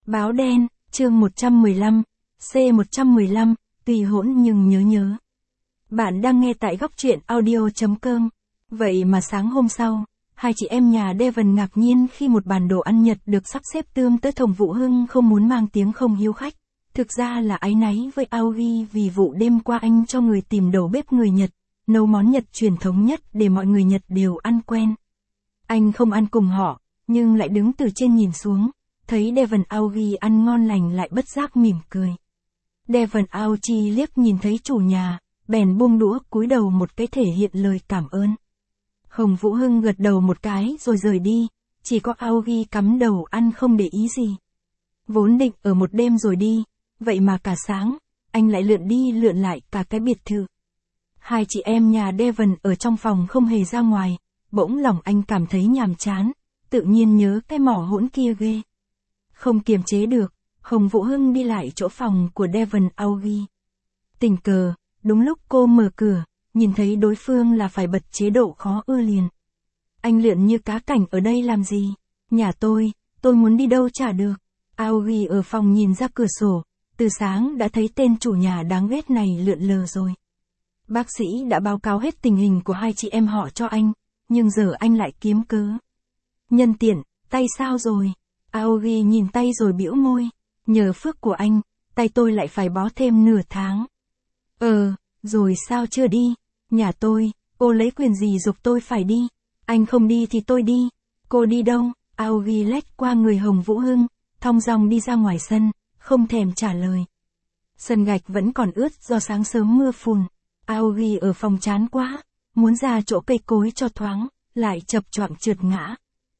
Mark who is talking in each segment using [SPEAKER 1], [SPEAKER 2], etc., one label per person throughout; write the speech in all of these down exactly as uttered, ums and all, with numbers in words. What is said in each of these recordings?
[SPEAKER 1] Báo đen, chương một trăm mười lăm, C một trăm mười lăm, tùy hỗn nhưng nhớ nhớ. Bạn đang nghe tại góc truyện audio chấm com. Vậy mà sáng hôm sau, hai chị em nhà Devon ngạc nhiên khi một bàn đồ ăn Nhật được sắp xếp tươm tới Hồng Vũ Hưng không muốn mang tiếng không hiếu khách. Thực ra là áy náy với Aoi vì vụ đêm qua anh cho người tìm đầu bếp người Nhật, nấu món Nhật truyền thống nhất để mọi người Nhật đều ăn quen. Anh không ăn cùng họ, nhưng lại đứng từ trên nhìn xuống, thấy Devon Aoi ăn ngon lành lại bất giác mỉm cười. Devon Aoi liếc nhìn thấy chủ nhà, bèn buông đũa cúi đầu một cái thể hiện lời cảm ơn. Hồng Vũ Hưng gật đầu một cái rồi rời đi, chỉ có Aoi cắm đầu ăn không để ý gì. Vốn định ở một đêm rồi đi, vậy mà cả sáng, anh lại lượn đi lượn lại cả cái biệt thự. Hai chị em nhà Devon ở trong phòng không hề ra ngoài, bỗng lòng anh cảm thấy nhàm chán, tự nhiên nhớ cái mỏ hỗn kia ghê. Không kiềm chế được, Hồng Vũ Hưng đi lại chỗ phòng của Devon Aoi. Tình cờ, đúng lúc cô mở cửa, nhìn thấy đối phương là phải bật chế độ khó ưa liền. Anh lượn như cá cảnh ở đây làm gì? Nhà tôi, tôi muốn đi đâu chả được. Aoi ở phòng nhìn ra cửa sổ, từ sáng đã thấy tên chủ nhà đáng ghét này lượn lờ rồi. Bác sĩ đã báo cáo hết tình hình của hai chị em họ cho anh, nhưng giờ anh lại kiếm cớ. Nhân tiện, tay sao rồi? Aoi nhìn tay rồi bĩu môi, nhờ phước của anh, tay tôi lại phải bó thêm nửa tháng. Ờ, rồi sao chưa đi? Nhà tôi, cô lấy quyền gì giục tôi phải đi? Anh không đi thì tôi đi. Cô đi đâu? Aoi lách qua người Hồng Vũ Hưng, thong dong đi ra ngoài sân, không thèm trả lời. Sân gạch vẫn còn ướt do sáng sớm mưa phùn. Aoi ở phòng chán quá, muốn ra chỗ cây cối cho thoáng, lại chập choạng trượt ngã.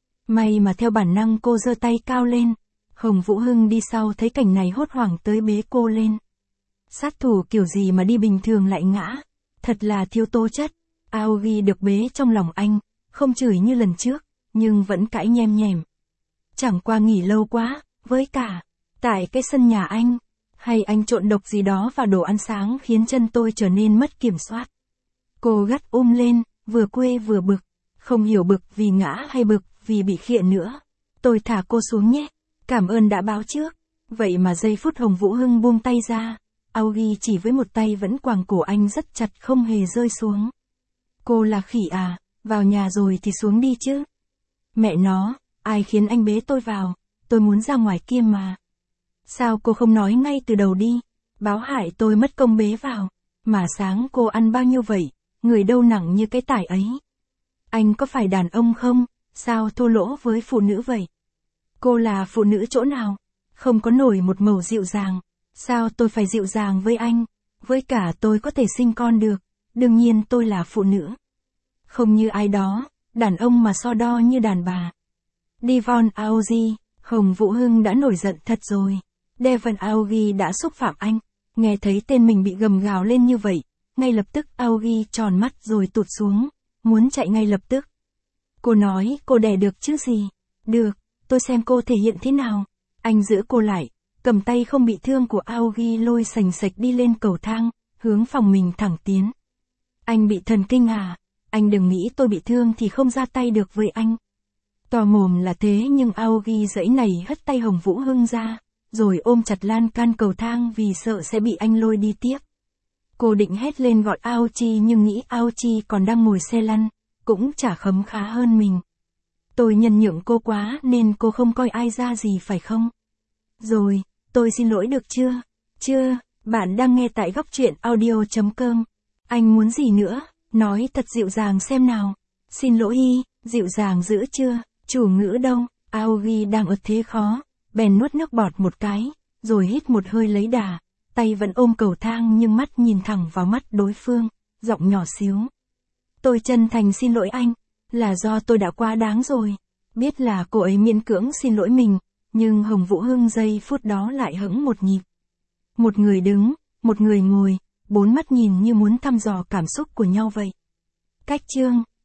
[SPEAKER 1] May mà theo bản năng cô giơ tay cao lên. Hồng Vũ Hưng đi sau thấy cảnh này hốt hoảng tới bế cô lên. Sát thủ kiểu gì mà đi bình thường lại ngã, thật là thiếu tố chất. Aoi được bế trong lòng anh, không chửi như lần trước, nhưng vẫn cãi nhem nhèm. Chẳng qua nghỉ lâu quá, với cả, tại cái sân nhà anh, hay anh trộn độc gì đó vào đồ ăn sáng khiến chân tôi trở nên mất kiểm soát. Cô gắt um lên, vừa quê vừa bực, không hiểu bực vì ngã hay bực vì bị khịa nữa. Tôi thả cô xuống nhé, cảm ơn đã báo trước. Vậy mà giây phút Hồng Vũ Hưng buông tay ra, Aoi chỉ với một tay vẫn quàng cổ anh rất chặt không hề rơi xuống. Cô là khỉ à, vào nhà rồi thì xuống đi chứ. Mẹ nó, ai khiến anh bế tôi vào, tôi muốn ra ngoài kia mà. Sao cô không nói ngay từ đầu đi, báo hại tôi mất công bế vào, mà sáng cô ăn bao nhiêu vậy, người đâu nặng như cái tải ấy. Anh có phải đàn ông không, sao thô lỗ với phụ nữ vậy? Cô là phụ nữ chỗ nào, không có nổi một mẩu dịu dàng, sao tôi phải dịu dàng với anh, với cả tôi có thể sinh con được, đương nhiên tôi là phụ nữ. Không như ai đó, đàn ông mà so đo như đàn bà. Devon Aoi, Hồng Vũ Hưng đã nổi giận thật rồi. Devon Aoi đã xúc phạm anh, nghe thấy tên mình bị gầm gào lên như vậy, ngay lập tức Aoi tròn mắt rồi tụt xuống, muốn chạy ngay lập tức. Cô nói cô đè được chứ gì? Được, tôi xem cô thể hiện thế nào. Anh giữ cô lại, cầm tay không bị thương của Aoi lôi sành sạch đi lên cầu thang, hướng phòng mình thẳng tiến. Anh bị thần kinh à? Anh đừng nghĩ tôi bị thương thì không ra tay được với anh. To mồm là thế nhưng Aoi dãy này hất tay Hồng Vũ Hưng ra, rồi ôm chặt lan can cầu thang vì sợ sẽ bị anh lôi đi tiếp. Cô định hét lên gọi Aochi nhưng nghĩ Aochi còn đang ngồi xe lăn, cũng chả khấm khá hơn mình. Tôi nhân nhượng cô quá nên cô không coi ai ra gì phải không? Rồi, tôi xin lỗi được chưa? Chưa, bạn đang nghe tại góc truyện audio chấm com. Anh muốn gì nữa? Nói thật dịu dàng xem nào. Xin lỗi y, dịu dàng dữ chưa? Chủ ngữ đâu? Aoi đang ở thế khó, bèn nuốt nước bọt một cái, rồi hít một hơi lấy đà, tay vẫn ôm cầu thang nhưng mắt nhìn thẳng vào mắt đối phương, giọng nhỏ xíu. Tôi chân thành xin lỗi anh, là do tôi đã quá đáng rồi. Biết là cô ấy miễn cưỡng xin lỗi mình, nhưng Hồng Vũ Hưng giây phút đó lại hững một nhịp. Một người đứng, một người ngồi, bốn mắt nhìn như muốn thăm dò cảm xúc của nhau vậy. Cách chương